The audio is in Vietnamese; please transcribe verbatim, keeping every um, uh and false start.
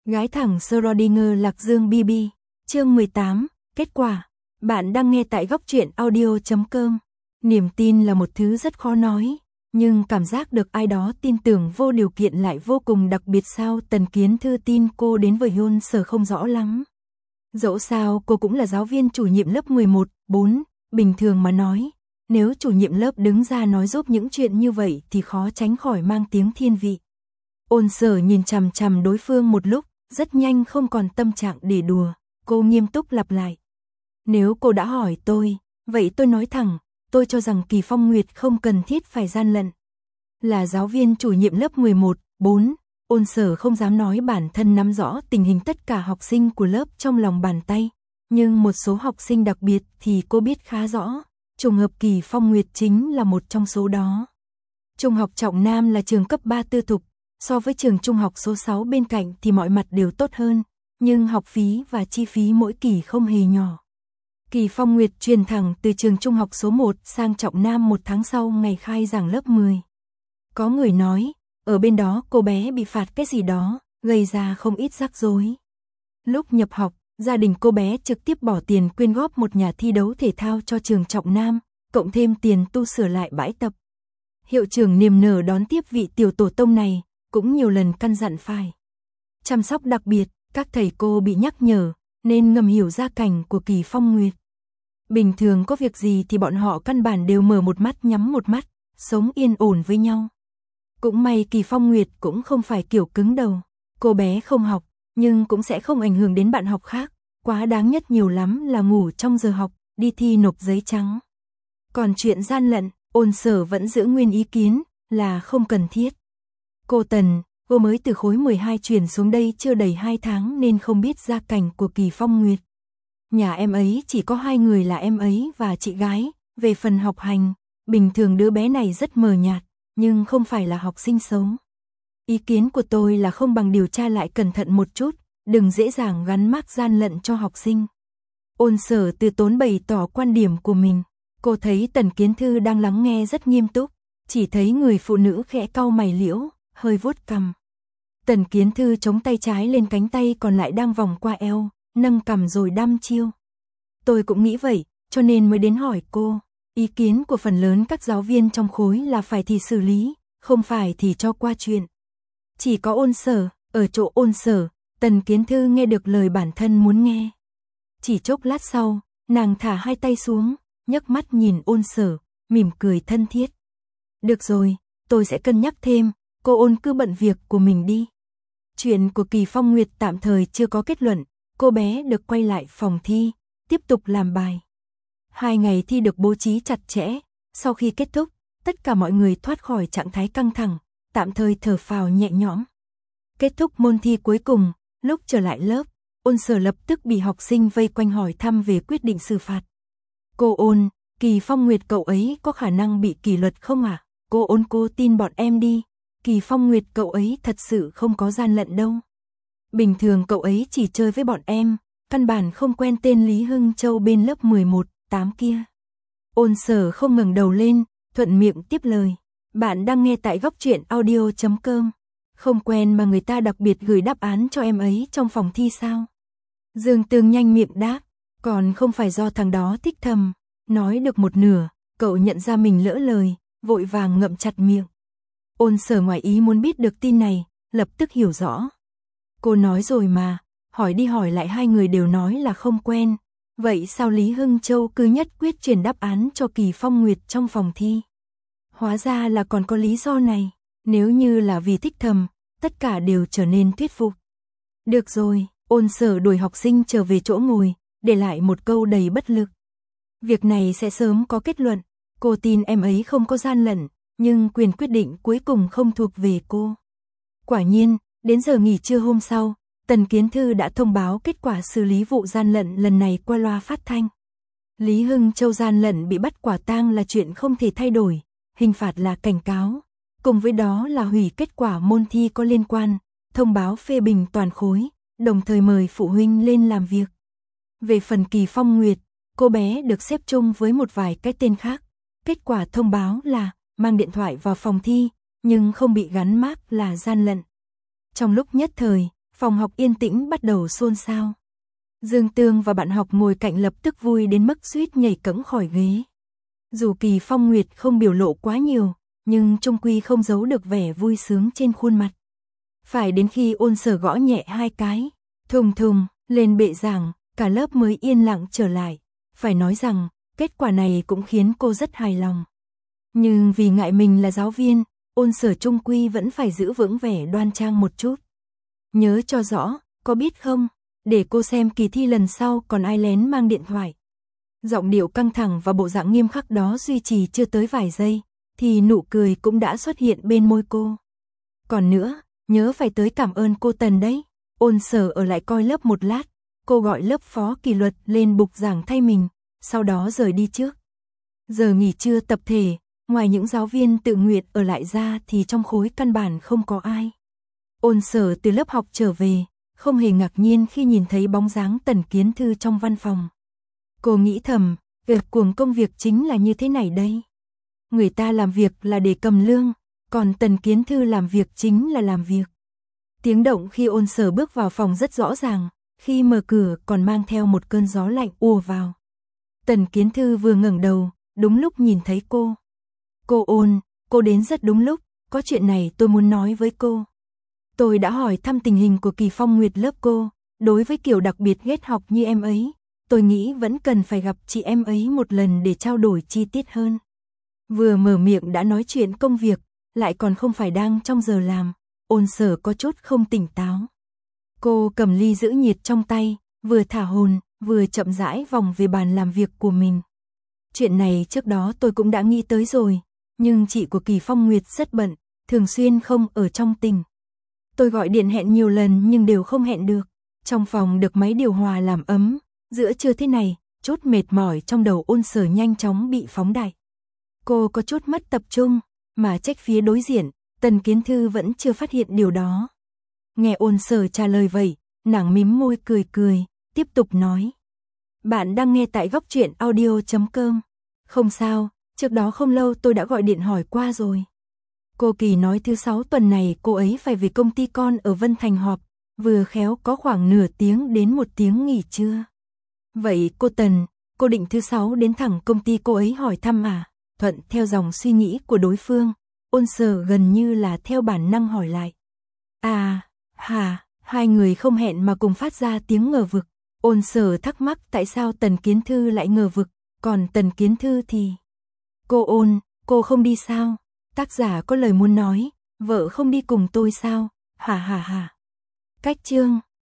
Gái thẳng Schrödinger Lạc Dương bê bê, chương mười tám, kết quả. Bạn đang nghe tại góc truyện audio chấm com. Niềm tin là một thứ rất khó nói, nhưng cảm giác được ai đó tin tưởng vô điều kiện lại vô cùng đặc biệt. Sao Tần Kiến Thư tin cô đến với Hyun Sở không rõ lắm. Dẫu sao cô cũng là giáo viên chủ nhiệm lớp mười một, bốn, bình thường mà nói, nếu chủ nhiệm lớp đứng ra nói giúp những chuyện như vậy thì khó tránh khỏi mang tiếng thiên vị. Ôn Sở nhìn chằm chằm đối phương một lúc, rất nhanh không còn tâm trạng để đùa, cô nghiêm túc lặp lại. Nếu cô đã hỏi tôi, vậy tôi nói thẳng, tôi cho rằng Kỳ Phong Nguyệt không cần thiết phải gian lận. Là giáo viên chủ nhiệm lớp mười một, bốn, Ôn Sở không dám nói bản thân nắm rõ tình hình tất cả học sinh của lớp trong lòng bàn tay, nhưng một số học sinh đặc biệt thì cô biết khá rõ, trùng hợp Kỳ Phong Nguyệt chính là một trong số đó. Trung học Trọng Nam là trường cấp ba tư thục, so với trường trung học số sáu bên cạnh thì mọi mặt đều tốt hơn, nhưng học phí và chi phí mỗi kỳ không hề nhỏ. Kỳ Phong Nguyệt truyền thẳng từ trường trung học số một sang Trọng Nam một tháng sau ngày khai giảng lớp mười. Có người nói, ở bên đó cô bé bị phạt cái gì đó, gây ra không ít rắc rối. Lúc nhập học, gia đình cô bé trực tiếp bỏ tiền quyên góp một nhà thi đấu thể thao cho trường Trọng Nam, cộng thêm tiền tu sửa lại bãi tập. Hiệu trưởng niềm nở đón tiếp vị tiểu tổ tông này, cũng nhiều lần căn dặn phải chăm sóc đặc biệt, các thầy cô bị nhắc nhở, nên ngầm hiểu gia cảnh của Kỳ Phong Nguyệt. Bình thường có việc gì thì bọn họ căn bản đều mở một mắt nhắm một mắt, sống yên ổn với nhau. Cũng may Kỳ Phong Nguyệt cũng không phải kiểu cứng đầu, cô bé không học, nhưng cũng sẽ không ảnh hưởng đến bạn học khác, quá đáng nhất nhiều lắm là ngủ trong giờ học, đi thi nộp giấy trắng. Còn chuyện gian lận, Ôn Sở vẫn giữ nguyên ý kiến, là không cần thiết. Cô Tần, cô mới từ khối mười hai chuyển xuống đây chưa đầy hai tháng nên không biết gia cảnh của Kỳ Phong Nguyệt. Nhà em ấy chỉ có hai người là em ấy và chị gái, về phần học hành, bình thường đứa bé này rất mờ nhạt, nhưng không phải là học sinh xấu. Ý kiến của tôi là không bằng điều tra lại cẩn thận một chút, đừng dễ dàng gắn mác gian lận cho học sinh. Ôn Sở từ tốn bày tỏ quan điểm của mình, cô thấy Tần Kiến Thư đang lắng nghe rất nghiêm túc, chỉ thấy người phụ nữ khẽ cau mày liễu, hơi vuốt cằm. Tần Kiến Thư chống tay trái lên cánh tay còn lại đang vòng qua eo, nâng cằm rồi đăm chiêu. Tôi cũng nghĩ vậy, cho nên mới đến hỏi cô. Ý kiến của phần lớn các giáo viên trong khối là phải thì xử lý, không phải thì cho qua chuyện. Chỉ có Ôn Sở, ở chỗ Ôn Sở, Tần Kiến Thư nghe được lời bản thân muốn nghe. Chỉ chốc lát sau, nàng thả hai tay xuống, nhấc mắt nhìn Ôn Sở, mỉm cười thân thiết. Được rồi, tôi sẽ cân nhắc thêm, cô Ôn cứ bận việc của mình đi. Chuyện của Kỳ Phong Nguyệt tạm thời chưa có kết luận, cô bé được quay lại phòng thi, tiếp tục làm bài. Hai ngày thi được bố trí chặt chẽ, sau khi kết thúc, tất cả mọi người thoát khỏi trạng thái căng thẳng, tạm thời thở phào nhẹ nhõm. Kết thúc môn thi cuối cùng, lúc trở lại lớp, Ôn Sở lập tức bị học sinh vây quanh hỏi thăm về quyết định xử phạt. Cô Ôn, Kỳ Phong Nguyệt cậu ấy có khả năng bị kỷ luật không ạ? À? Cô Ôn cô tin bọn em đi, Kỳ Phong Nguyệt cậu ấy thật sự không có gian lận đâu. Bình thường cậu ấy chỉ chơi với bọn em, căn bản không quen tên Lý Hưng Châu bên lớp mười một, tám kia. Ôn Sở không ngẩng đầu lên, thuận miệng tiếp lời. Bạn đang nghe tại góc truyện audio chấm com. Không quen mà người ta đặc biệt gửi đáp án cho em ấy trong phòng thi sao? Dương Tường nhanh miệng đáp, còn không phải do thằng đó thích thầm. Nói được một nửa, cậu nhận ra mình lỡ lời, vội vàng ngậm chặt miệng. Ôn Sở ngoài ý muốn biết được tin này, lập tức hiểu rõ. Cô nói rồi mà, hỏi đi hỏi lại hai người đều nói là không quen. Vậy sao Lý Hưng Châu cứ nhất quyết truyền đáp án cho Kỳ Phong Nguyệt trong phòng thi? Hóa ra là còn có lý do này, nếu như là vì thích thầm, tất cả đều trở nên thuyết phục. Được rồi, Ôn Sở đuổi học sinh trở về chỗ ngồi, để lại một câu đầy bất lực. Việc này sẽ sớm có kết luận, cô tin em ấy không có gian lận, nhưng quyền quyết định cuối cùng không thuộc về cô. Quả nhiên, đến giờ nghỉ trưa hôm sau, Tần Kiến Thư đã thông báo kết quả xử lý vụ gian lận lần này qua loa phát thanh. Lý Hưng Châu gian lận bị bắt quả tang là chuyện không thể thay đổi, hình phạt là cảnh cáo, cùng với đó là hủy kết quả môn thi có liên quan, thông báo phê bình toàn khối, đồng thời mời phụ huynh lên làm việc. Về phần Kỳ Phong Nguyệt, cô bé được xếp chung với một vài cái tên khác, kết quả thông báo là mang điện thoại vào phòng thi, nhưng không bị gắn mác là gian lận. Trong lúc nhất thời, Phòng học yên tĩnh bắt đầu xôn xao. Dương Tương và bạn học ngồi cạnh lập tức vui đến mức suýt nhảy cẫng khỏi ghế. Dù Kỳ Phong Nguyệt không biểu lộ quá nhiều, nhưng chung quy không giấu được vẻ vui sướng trên khuôn mặt. Phải đến khi Ôn Sở gõ nhẹ hai cái, thùng thùng, lên bệ giảng, cả lớp mới yên lặng trở lại. Phải nói rằng, kết quả này cũng khiến cô rất hài lòng. Nhưng vì ngại mình là giáo viên, Ôn Sở chung quy vẫn phải giữ vững vẻ đoan trang một chút. Nhớ cho rõ, có biết không, để cô xem kỳ thi lần sau còn ai lén mang điện thoại. Giọng điệu căng thẳng và bộ dạng nghiêm khắc đó duy trì chưa tới vài giây, thì nụ cười cũng đã xuất hiện bên môi cô. Còn nữa, nhớ phải tới cảm ơn cô Tần đấy. Ôn Sở ở lại coi lớp một lát, cô gọi lớp phó kỷ luật lên bục giảng thay mình, sau đó rời đi trước. Giờ nghỉ trưa tập thể, ngoài những giáo viên tự nguyện ở lại ra thì trong khối căn bản không có ai. Ôn Sở từ lớp học trở về, không hề ngạc nhiên khi nhìn thấy bóng dáng Tần Kiến Thư trong văn phòng. Cô nghĩ thầm, việc cuồng công việc chính là như thế này đây. Người ta làm việc là để cầm lương, còn Tần Kiến Thư làm việc chính là làm việc. Tiếng động khi Ôn Sở bước vào phòng rất rõ ràng, khi mở cửa còn mang theo một cơn gió lạnh ùa vào. Tần Kiến Thư vừa ngẩng đầu, đúng lúc nhìn thấy cô. Cô Ôn, cô đến rất đúng lúc, có chuyện này tôi muốn nói với cô. Tôi đã hỏi thăm tình hình của Kỳ Phong Nguyệt lớp cô, đối với kiểu đặc biệt ghét học như em ấy, tôi nghĩ vẫn cần phải gặp chị em ấy một lần để trao đổi chi tiết hơn. Vừa mở miệng đã nói chuyện công việc, lại còn không phải đang trong giờ làm, Ôn Sở có chút không tỉnh táo. Cô cầm ly giữ nhiệt trong tay, vừa thả hồn, vừa chậm rãi vòng về bàn làm việc của mình. Chuyện này trước đó tôi cũng đã nghĩ tới rồi, nhưng chị của Kỳ Phong Nguyệt rất bận, thường xuyên không ở trong tỉnh. Tôi gọi điện hẹn nhiều lần nhưng đều không hẹn được. Trong phòng được máy điều hòa làm ấm, giữa trưa thế này, chút mệt mỏi trong đầu Ôn Sở nhanh chóng bị phóng đại. Cô có chút mất tập trung, mà trách phía đối diện, Tần Kiến Thư vẫn chưa phát hiện điều đó. Nghe Ôn Sở trả lời vậy, nàng mím môi cười cười, tiếp tục nói. Bạn đang nghe tại góc truyện audio chấm com. Không sao, trước đó không lâu tôi đã gọi điện hỏi qua rồi. Cô Kỳ nói thứ sáu tuần này cô ấy phải về công ty con ở Vân Thành họp, vừa khéo có khoảng nửa tiếng đến một tiếng nghỉ trưa. Vậy cô Tần, cô định thứ sáu đến thẳng công ty cô ấy hỏi thăm à? Thuận theo dòng suy nghĩ của đối phương, Ôn Sở gần như là theo bản năng hỏi lại. À, hà, hai người không hẹn mà cùng phát ra tiếng ngờ vực. Ôn Sở thắc mắc tại sao Tần Kiến Thư lại ngờ vực, còn Tần Kiến Thư thì... Cô Ôn, cô không đi sao? Tác giả có lời muốn nói, vợ không đi cùng tôi sao? Hà hà hà. Cách chương